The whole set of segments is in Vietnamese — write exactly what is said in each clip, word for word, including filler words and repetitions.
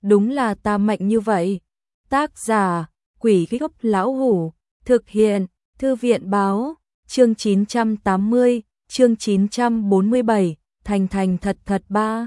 đúng là ta mạnh như vậy. Tác giả, Quỷ Gốc Lão Hủ, thực hiện, Thư viện báo, chương chín trăm tám mươi, chương chín trăm bốn mươi bảy, thành thành thật thật ba.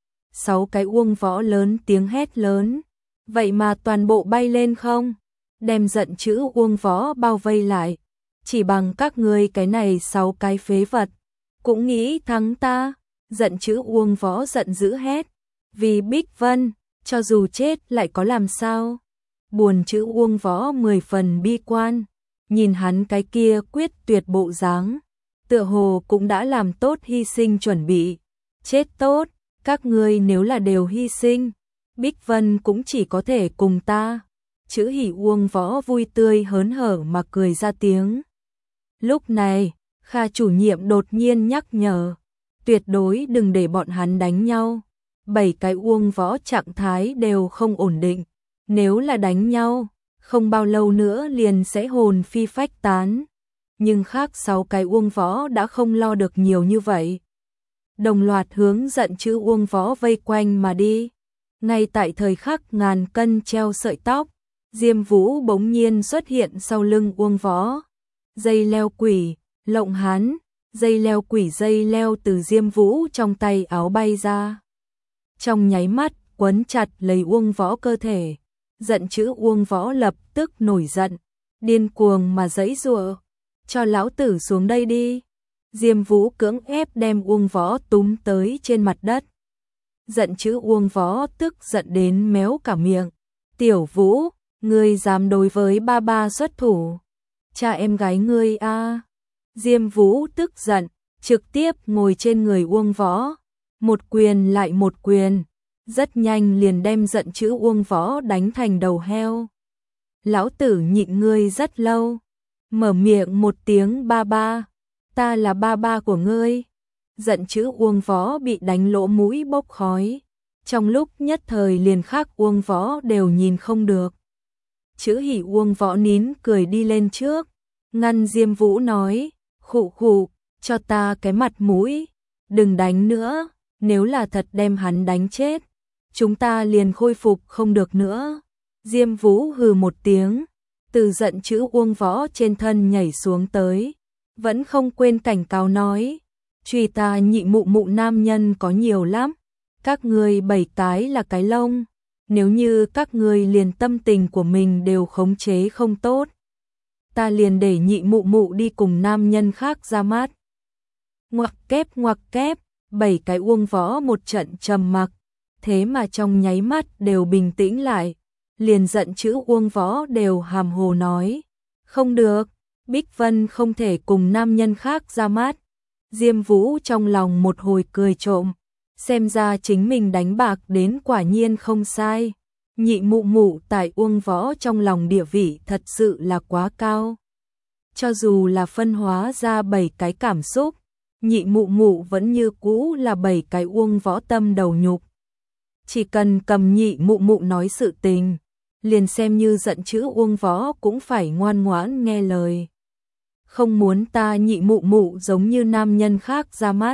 Sáu cái uông võ lớn tiếng hét lớn, vậy mà toàn bộ bay lên không, đem giận chữ uông võ bao vây lại. Chỉ bằng các ngươi cái này sáu cái phế vật, cũng nghĩ thắng ta. Giận chữ uông võ giận dữ hét, vì Bích Vân, cho dù chết lại có làm sao. Buồn chữ uông võ mười phần bi quan, nhìn hắn cái kia quyết tuyệt bộ dáng, tựa hồ cũng đã làm tốt hy sinh chuẩn bị. Chết tốt, các ngươi nếu là đều hy sinh, Bích Vân cũng chỉ có thể cùng ta. Chữ hỉ uông võ vui tươi hớn hở mà cười ra tiếng. Lúc này, Kha chủ nhiệm đột nhiên nhắc nhở, tuyệt đối đừng để bọn hắn đánh nhau. Bảy cái uông võ trạng thái đều không ổn định, nếu là đánh nhau, không bao lâu nữa liền sẽ hồn phi phách tán. Nhưng khác sáu cái uông võ đã không lo được nhiều như vậy. Đồng loạt hướng giận chữ uông võ vây quanh mà đi. Ngay tại thời khắc ngàn cân treo sợi tóc, Diêm Vũ bỗng nhiên xuất hiện sau lưng uông võ. Dây leo quỷ, lộng hán, dây leo quỷ dây leo từ Diêm Vũ trong tay áo bay ra. Trong nháy mắt, quấn chặt lấy uông võ cơ thể. Giận chữ uông võ lập tức nổi giận, điên cuồng mà giãy giụa, cho lão tử xuống đây đi. Diêm Vũ cưỡng ép đem uông võ túm tới trên mặt đất. Giận chữ uông võ tức giận đến méo cả miệng. Tiểu Vũ, ngươi dám đối với ba ba xuất thủ, cha em gái ngươi a. À. Diêm Vũ tức giận, trực tiếp ngồi trên người uông võ, một quyền lại một quyền, rất nhanh liền đem giận chữ uông võ đánh thành đầu heo. Lão tử nhịn ngươi rất lâu, mở miệng một tiếng ba ba, ta là ba ba của ngươi. Giận chữ uông võ bị đánh lỗ mũi bốc khói, trong lúc nhất thời liền khác uông võ đều nhìn không được. Chữ hỉ uông võ nín cười đi lên trước, ngăn Diêm Vũ nói, khụ khụ, cho ta cái mặt mũi, đừng đánh nữa, nếu là thật đem hắn đánh chết, chúng ta liền khôi phục không được nữa. Diêm Vũ hừ một tiếng, từ giận chữ uông võ trên thân nhảy xuống tới, vẫn không quên cảnh cáo nói, truy ta nhị mụ mụ nam nhân có nhiều lắm, các ngươi bảy cái là cái lông, nếu như các ngươi liền tâm tình của mình đều khống chế không tốt, ta liền để nhị mụ mụ đi cùng nam nhân khác ra mắt. Ngoặc kép ngoặc kép, bảy cái uông võ một trận trầm mặc, thế mà trong nháy mắt đều bình tĩnh lại, liền giận chữ uông võ đều hàm hồ nói, không được, Bích Vân không thể cùng nam nhân khác ra mắt. Diêm Vũ trong lòng một hồi cười trộm, xem ra chính mình đánh bạc đến quả nhiên không sai. Nhị mụ mụ tại uông võ trong lòng địa vị thật sự là quá cao. Cho dù là phân hóa ra bảy cái cảm xúc, nhị mụ mụ vẫn như cũ là bảy cái uông võ tâm đầu nhục. Chỉ cần cầm nhị mụ mụ nói sự tình, liền xem như giận chữ uông võ cũng phải ngoan ngoãn nghe lời. Không muốn ta nhị mụ mụ giống như nam nhân khác ra mắt,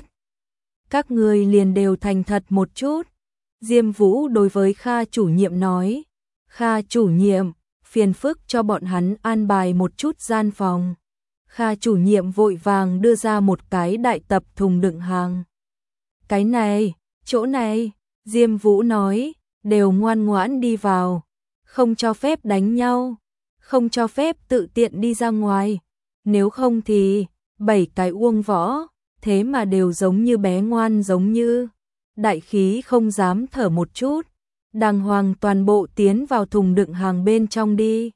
các người liền đều thành thật một chút. Diêm Vũ đối với Kha chủ nhiệm nói, Kha chủ nhiệm, phiền phức cho bọn hắn an bài một chút gian phòng. Kha chủ nhiệm vội vàng đưa ra một cái đại tập thùng đựng hàng. Cái này, chỗ này, Diêm Vũ nói, đều ngoan ngoãn đi vào, không cho phép đánh nhau, không cho phép tự tiện đi ra ngoài, nếu không thì, bảy cái uông võ, thế mà đều giống như bé ngoan giống như, đại khí không dám thở một chút, đàng hoàng toàn bộ tiến vào thùng đựng hàng bên trong đi.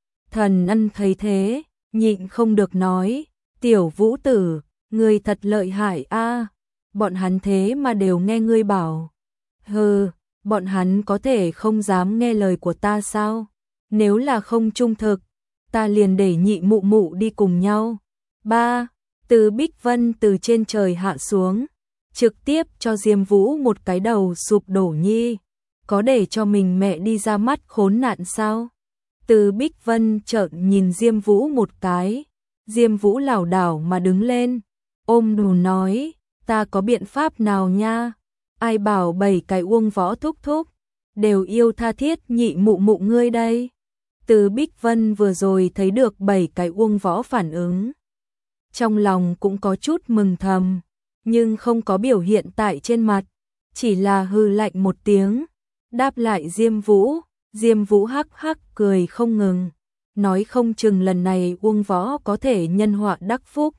Thần Ân thấy thế, nhịn không được nói, tiểu Vũ tử, ngươi thật lợi hại a, bọn hắn thế mà đều nghe ngươi bảo. Hừ, bọn hắn có thể không dám nghe lời của ta sao? Nếu là không trung thực, ta liền để nhị mụ mụ đi cùng nhau. Ba, từ Bích Vân từ trên trời hạ xuống, trực tiếp cho Diêm Vũ một cái đầu sụp đổ nhi, có để cho mình mẹ đi ra mắt khốn nạn sao? Từ Bích Vân trợn nhìn Diêm Vũ một cái, Diêm Vũ lảo đảo mà đứng lên, ôm đùn nói, ta có biện pháp nào nha? Ai bảo bảy cái uông võ thúc thúc, đều yêu tha thiết nhị mụ mụ ngươi đây. Từ Bích Vân vừa rồi thấy được bảy cái Uông Võ phản ứng. Trong lòng cũng có chút mừng thầm, nhưng không có biểu hiện tại trên mặt, chỉ là hừ lạnh một tiếng, đáp lại Diêm Vũ. Diêm Vũ hắc hắc cười không ngừng, nói không chừng lần này Uông Võ có thể nhân họa đắc phúc,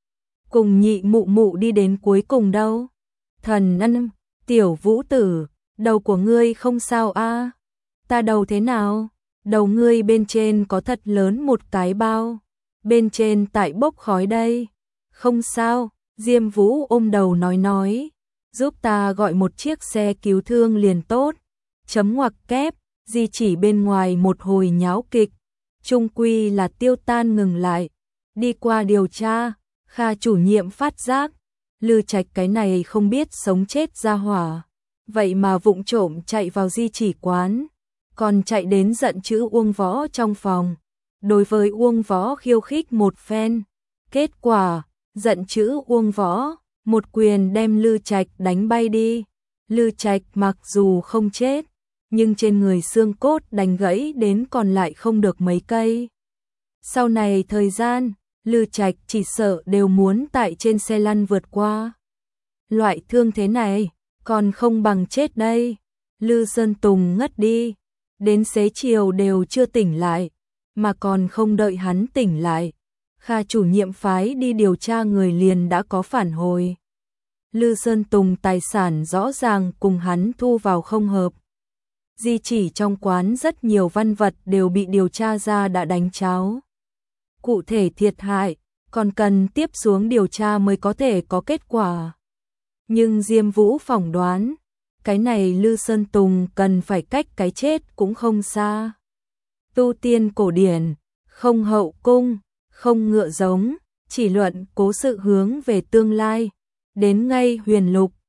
cùng nhị mụ mụ đi đến cuối cùng đâu. Thần ân, tiểu Vũ tử, đầu của ngươi không sao a? À? Ta đầu thế nào? Đầu ngươi bên trên có thật lớn một cái bao, bên trên tại bốc khói đây. Không sao, Diêm Vũ ôm đầu nói nói, giúp ta gọi một chiếc xe cứu thương liền tốt. Chấm ngoặc kép, di chỉ bên ngoài một hồi nháo kịch, chung quy là tiêu tan ngừng lại. Đi qua điều tra, Kha chủ nhiệm phát giác, Lư Trạch cái này không biết sống chết ra hỏa, vậy mà vụng trộm chạy vào di chỉ quán, còn chạy đến giận chữ Uông Võ trong phòng, đối với Uông Võ khiêu khích một phen. Kết quả, giận chữ Uông Võ, một quyền đem Lư Trạch đánh bay đi. Lư Trạch mặc dù không chết, nhưng trên người xương cốt đành gãy đến còn lại không được mấy cây. Sau này thời gian, Lư Trạch chỉ sợ đều muốn tại trên xe lăn vượt qua. Loại thương thế này, còn không bằng chết đây. Lư Sơn Tùng ngất đi, đến xế chiều đều chưa tỉnh lại, mà còn không đợi hắn tỉnh lại, Kha chủ nhiệm phái đi điều tra người liền đã có phản hồi. Lư Sơn Tùng tài sản rõ ràng cùng hắn thu vào không hợp. Di chỉ trong quán rất nhiều văn vật đều bị điều tra ra đã đánh cháo. Cụ thể thiệt hại, còn cần tiếp xuống điều tra mới có thể có kết quả. Nhưng Diêm Vũ phỏng đoán, cái này Lư Sơn Tùng cần phải cách cái chết cũng không xa. Tu tiên cổ điển, không hậu cung, không ngựa giống, chỉ luận cố sự hướng về tương lai. Đến ngay huyền lục,